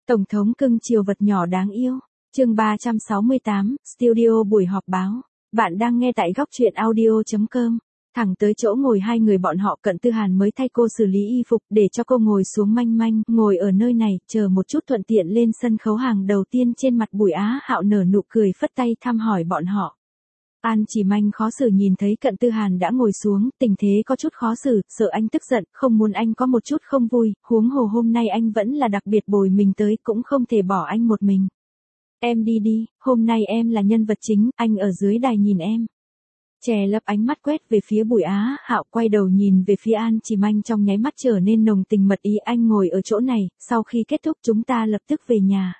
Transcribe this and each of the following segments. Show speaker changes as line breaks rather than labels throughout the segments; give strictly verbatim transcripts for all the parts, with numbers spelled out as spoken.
Tổng thống cưng chiều vật nhỏ đáng yêu. Chương ba trăm sáu mươi tám, Studio buổi họp báo. Bạn đang nghe tại góc truyện audio chấm com. Thẳng tới chỗ ngồi hai người bọn họ, Cận Tư Hàn mới thay cô xử lý y phục để cho cô ngồi xuống. Manh Manh ngồi ở nơi này, chờ một chút thuận tiện lên sân khấu. Hàng đầu tiên trên mặt Bùi Á Hạo nở nụ cười, phất tay thăm hỏi bọn họ. An Chỉ Manh khó xử nhìn thấy Cận Tư Hàn đã ngồi xuống, tình thế có chút khó xử, sợ anh tức giận, không muốn anh có một chút không vui, huống hồ hôm nay anh vẫn là đặc biệt bồi mình tới, cũng không thể bỏ anh một mình. Em đi đi, hôm nay em là nhân vật chính, anh ở dưới đài nhìn em. Chè lấp ánh mắt quét về phía Bùi Á Hạo, quay đầu nhìn về phía An Chỉ Manh, trong nháy mắt trở nên nồng tình mật ý. Anh ngồi ở chỗ này, sau khi kết thúc chúng ta lập tức về nhà.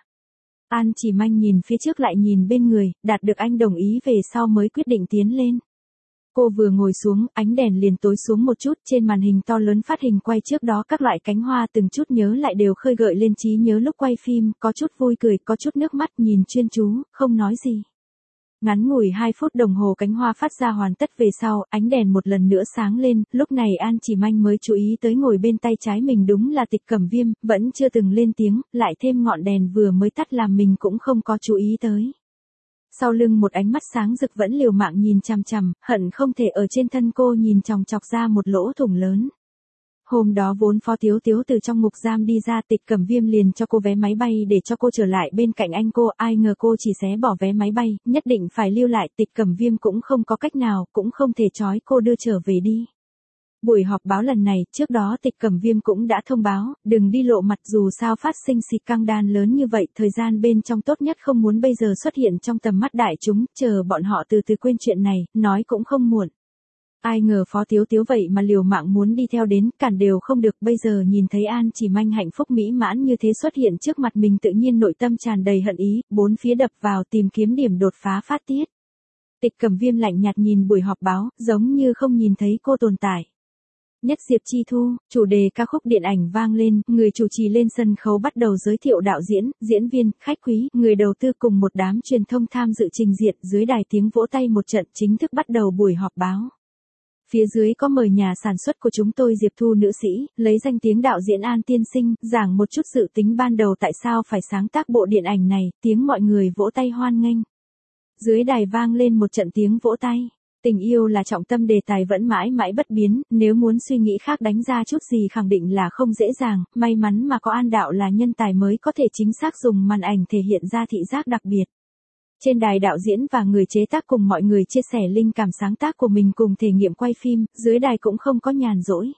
An Chỉ Manh nhìn phía trước lại nhìn bên người, đạt được anh đồng ý về sau mới quyết định tiến lên. Cô vừa ngồi xuống, ánh đèn liền tối xuống một chút, trên màn hình to lớn phát hình quay trước đó các loại cánh hoa từng chút nhớ lại đều khơi gợi lên trí nhớ lúc quay phim, có chút vui cười, có chút nước mắt, nhìn chuyên chú, không nói gì. Ngắn ngủi hai phút đồng hồ cánh hoa phát ra hoàn tất về sau, ánh đèn một lần nữa sáng lên, lúc này An Chỉ Manh mới chú ý tới ngồi bên tay trái mình đúng là Tịch Cẩm Viêm, vẫn chưa từng lên tiếng, lại thêm ngọn đèn vừa mới tắt làm mình cũng không có chú ý tới. Sau lưng một ánh mắt sáng rực vẫn liều mạng nhìn chằm chằm, hận không thể ở trên thân cô nhìn chòng chọc ra một lỗ thủng lớn. Hôm đó vốn Phó Tiếu Tiếu từ trong ngục giam đi ra, Tịch Cẩm Viêm liền cho cô vé máy bay để cho cô trở lại bên cạnh anh cô, ai ngờ cô chỉ xé bỏ vé máy bay, nhất định phải lưu lại. Tịch Cẩm Viêm cũng không có cách nào, cũng không thể trói cô đưa trở về đi. Buổi họp báo lần này, trước đó Tịch Cẩm Viêm cũng đã thông báo, đừng đi lộ mặt, dù sao phát sinh xì căng đan lớn như vậy, thời gian bên trong tốt nhất không muốn bây giờ xuất hiện trong tầm mắt đại chúng, chờ bọn họ từ từ quên chuyện này, nói cũng không muộn. Ai ngờ Phó Tiếu Tiếu vậy mà liều mạng muốn đi theo đến, cản đều không được, bây giờ nhìn thấy An Chỉ Manh hạnh phúc mỹ mãn như thế xuất hiện trước mặt mình, tự nhiên nội tâm tràn đầy hận ý, bốn phía đập vào tìm kiếm điểm đột phá phát tiết. Tịch Cẩm Viêm lạnh nhạt nhìn buổi họp báo, giống như không nhìn thấy cô tồn tại. Nhất Diệp Chi Thu, chủ đề ca khúc điện ảnh vang lên, người chủ trì lên sân khấu bắt đầu giới thiệu đạo diễn, diễn viên, khách quý, người đầu tư cùng một đám truyền thông tham dự trình diện, dưới đài tiếng vỗ tay một trận, chính thức bắt đầu buổi họp báo. Phía dưới có mời nhà sản xuất của chúng tôi Diệp Thu nữ sĩ, lấy danh tiếng đạo diễn An tiên sinh, giảng một chút dự tính ban đầu tại sao phải sáng tác bộ điện ảnh này, tiếng mọi người vỗ tay hoan nghênh. Dưới đài vang lên một trận tiếng vỗ tay. Tình yêu là trọng tâm, đề tài vẫn mãi mãi bất biến, nếu muốn suy nghĩ khác đánh ra chút gì khẳng định là không dễ dàng, may mắn mà có An đạo là nhân tài mới có thể chính xác dùng màn ảnh thể hiện ra thị giác đặc biệt. Trên đài đạo diễn và người chế tác cùng mọi người chia sẻ linh cảm sáng tác của mình cùng thể nghiệm quay phim, dưới đài cũng không có nhàn rỗi.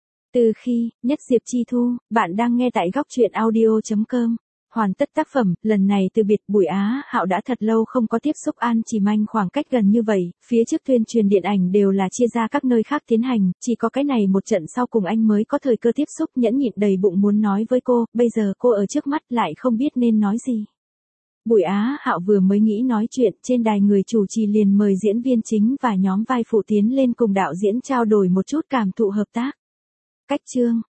Từ khi, Nhất Diệp Chi Thu, bạn đang nghe tại góc truyện audio chấm com. Hoàn tất tác phẩm, lần này từ biệt, Bùi Á Hạo đã thật lâu không có tiếp xúc An Chỉ Manh khoảng cách gần như vậy, phía trước tuyên truyền điện ảnh đều là chia ra các nơi khác tiến hành, chỉ có cái này một trận sau cùng anh mới có thời cơ tiếp xúc, nhẫn nhịn đầy bụng muốn nói với cô, bây giờ cô ở trước mắt lại không biết nên nói gì. Bùi Á Hạo vừa mới nghĩ nói chuyện, trên đài người chủ trì liền mời diễn viên chính và nhóm vai phụ tiến lên cùng đạo diễn trao đổi một chút cảm thụ hợp tác. Cách chương,